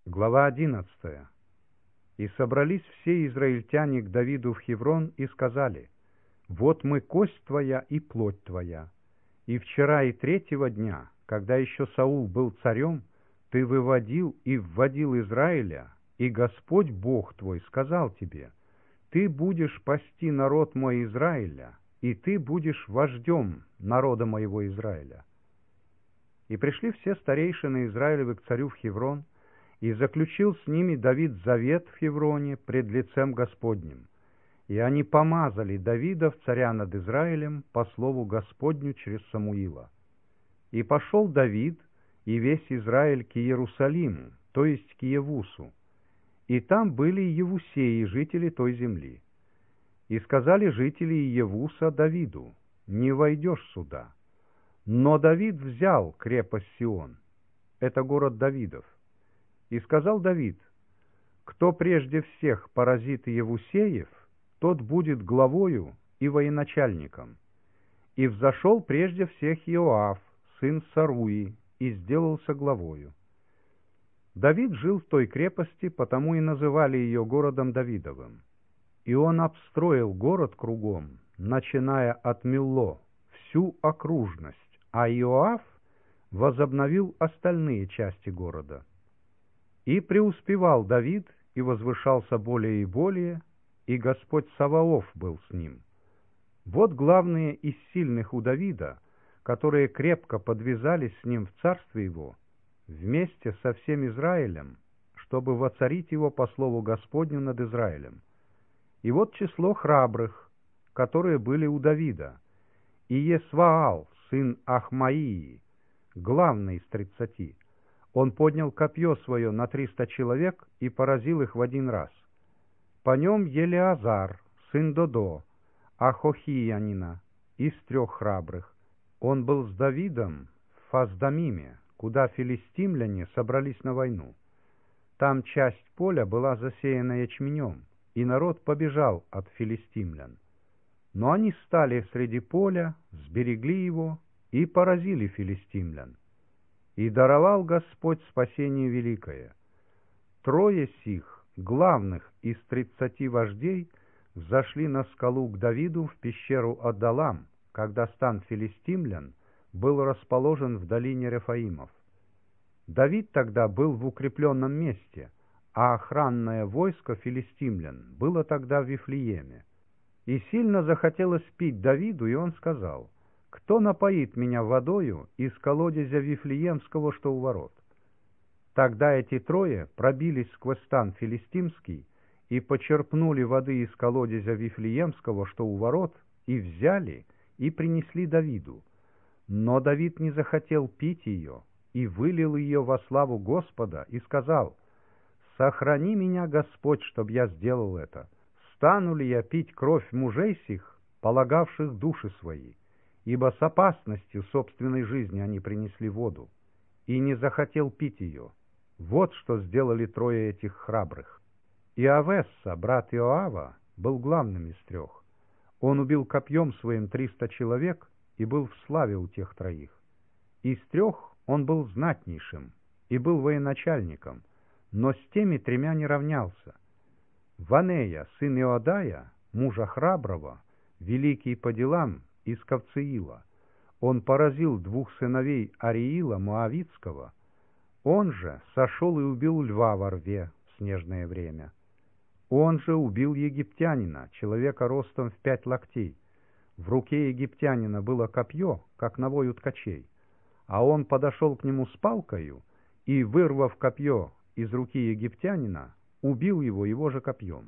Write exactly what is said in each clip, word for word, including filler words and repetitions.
Глава одиннадцатая. «И собрались все израильтяне к Давиду в Хеврон и сказали: вот мы кость твоя и плоть твоя. И вчера и третьего дня, когда еще Саул был царем, ты выводил и вводил Израиля, и Господь Бог твой сказал тебе: ты будешь пасти народ мой Израиля, и ты будешь вождем народа моего Израиля». И пришли все старейшины Израилевы к царю в Хеврон, и заключил с ними Давид завет в Хевроне пред лицем Господним. И они помазали Давида в царя над Израилем по слову Господню через Самуила. И пошел Давид и весь Израиль к Иерусалиму, то есть к Иевусу. И там были Иевусеи, жители той земли. И сказали жители Иевуса Давиду: не войдешь сюда. Но Давид взял крепость Сион, это город Давидов. И сказал Давид: кто прежде всех поразит Иевусеев, тот будет главою и военачальником. И взошел прежде всех Иоав, сын Саруи, и сделался главою. Давид жил в той крепости, потому и называли ее городом Давидовым. И он обстроил город кругом, начиная от Милло, всю окружность, а Иоав возобновил остальные части города. И преуспевал Давид, и возвышался более и более, и Господь Саваоф был с ним. Вот главные из сильных у Давида, которые крепко подвязались с ним в царстве его, вместе со всем Израилем, чтобы воцарить его по слову Господню над Израилем. И вот число храбрых, которые были у Давида: и Есваал, сын Ахмаии, главный из тридцати. Он поднял копье свое на триста человек и поразил их в один раз. По нем Елеазар, сын Додо, Ахохиянина, из трех храбрых. Он был с Давидом в Фасдамиме, куда филистимляне собрались на войну. Там часть поля была засеяна ячменем, и народ побежал от филистимлян. Но они стали среди поля, сберегли его и поразили филистимлян. И даровал Господь спасение великое. Трое сих, главных из тридцати вождей, взошли на скалу к Давиду в пещеру Адалам, когда стан филистимлян был расположен в долине Рефаимов. Давид тогда был в укрепленном месте, а охранное войско филистимлян было тогда в Вифлееме. И сильно захотелось пить Давиду, и он сказал: кто напоит меня водою из колодезя Вифлеемского, что у ворот? Тогда эти трое пробились сквозь стан филистимский и почерпнули воды из колодезя Вифлеемского, что у ворот, и взяли, и принесли Давиду. Но Давид не захотел пить ее, и вылил ее во славу Господа, и сказал: сохрани меня, Господь, чтоб я сделал это. Стану ли я пить кровь мужей сих, полагавших души свои? Ибо с опасностью собственной жизни они принесли воду, и не захотел пить ее. Вот что сделали трое этих храбрых. Иовесса, брат Иоава, был главным из трех. Он убил копьем своим триста человек и был в славе у тех троих. Из трех он был знатнейшим и был военачальником, но с теми тремя не равнялся. Ванея, сын Иодая, мужа храброго, великий по делам, из Кавцеила. Он поразил двух сыновей Ариила Моавитского. Он же сошел и убил льва во рве в снежное время. Он же убил египтянина, человека ростом в пять локтей. В руке египтянина было копье, как навой у ткачей. А он подошел к нему с палкою и, вырвав копье из руки египтянина, убил его его же копьем.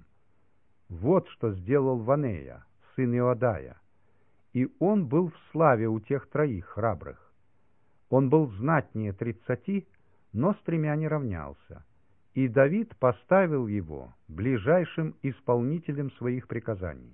Вот что сделал Ванея, сын Иодая. И он был в славе у тех троих храбрых. Он был знатнее тридцати, но с тремя не равнялся. И Давид поставил его ближайшим исполнителем своих приказаний.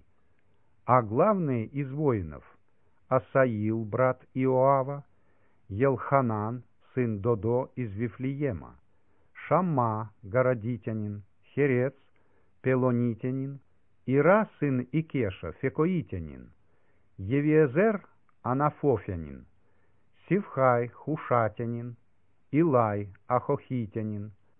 А главные из воинов — Асаил, брат Иоава, Елханан, сын Додо из Вифлеема, Шамма, городитянин, Херец, пелонитянин, Ира, сын Икеша, фекоитянин, Евиезер, анафофянин, Сивхай, хушатянин, Илай, ахохитянин,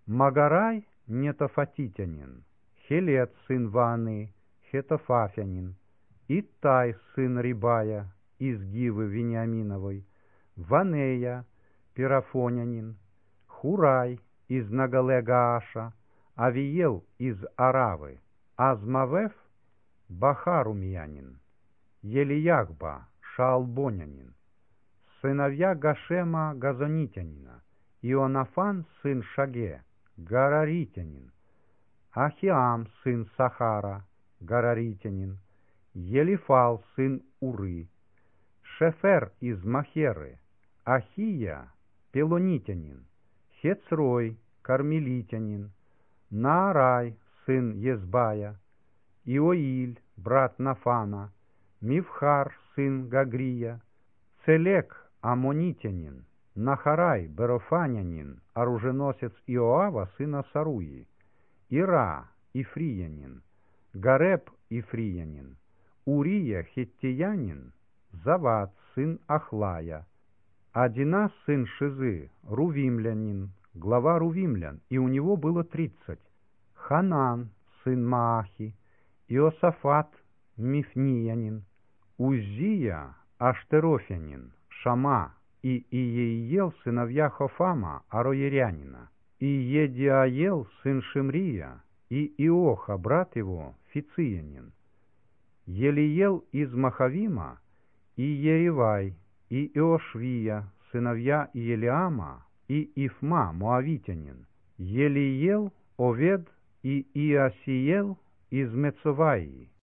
Магарай нетофатитянин, Хелет сын Ваны, Хетофафянин, Иттай сын Рибая из Гивы Вениаминовой, Ванея Пирафонянин, Хурай из Нагалегааша, Авиел из Аравы, Азмавеф Бахарумьянин, Елиягба Шаалбонянин, сыновья Гашема Газонитянина, Ионафан сын Шаге, Гараритянин, Ахиам сын Сахара, Гараритянин, Елифал сын Уры, Шефер из Махеры, Ахия Пелонитянин, Хецрой Кармелитянин, Наарай сын Езбая, Иоиль брат Нафана, Мивхар сын Гагрия, Целек Амонитянин, Нахарай Берофанянин, оруженосец Иоава сына Саруи, Ира Ифриянин, Гареб Ифриянин, Урия Хиттиянин, Завад сын Ахлая, Адина сын Шизы, Рувимлянин, глава Рувимлян, и у него было тридцать, Ханан сын Маахи, Иосафат Мифниянин, Уззия Аштерофянин, Шама и Иеиел сыновья Хофама Ароерянина, и Едиаел сын Шимрия, и Иоха брат его Фициянин, Елиел из Махавима, и Еревай, и Иошвия сыновья Елиама, и Ифма Моавитянин, Елиел, Овед и Иосиел из Мецоваи,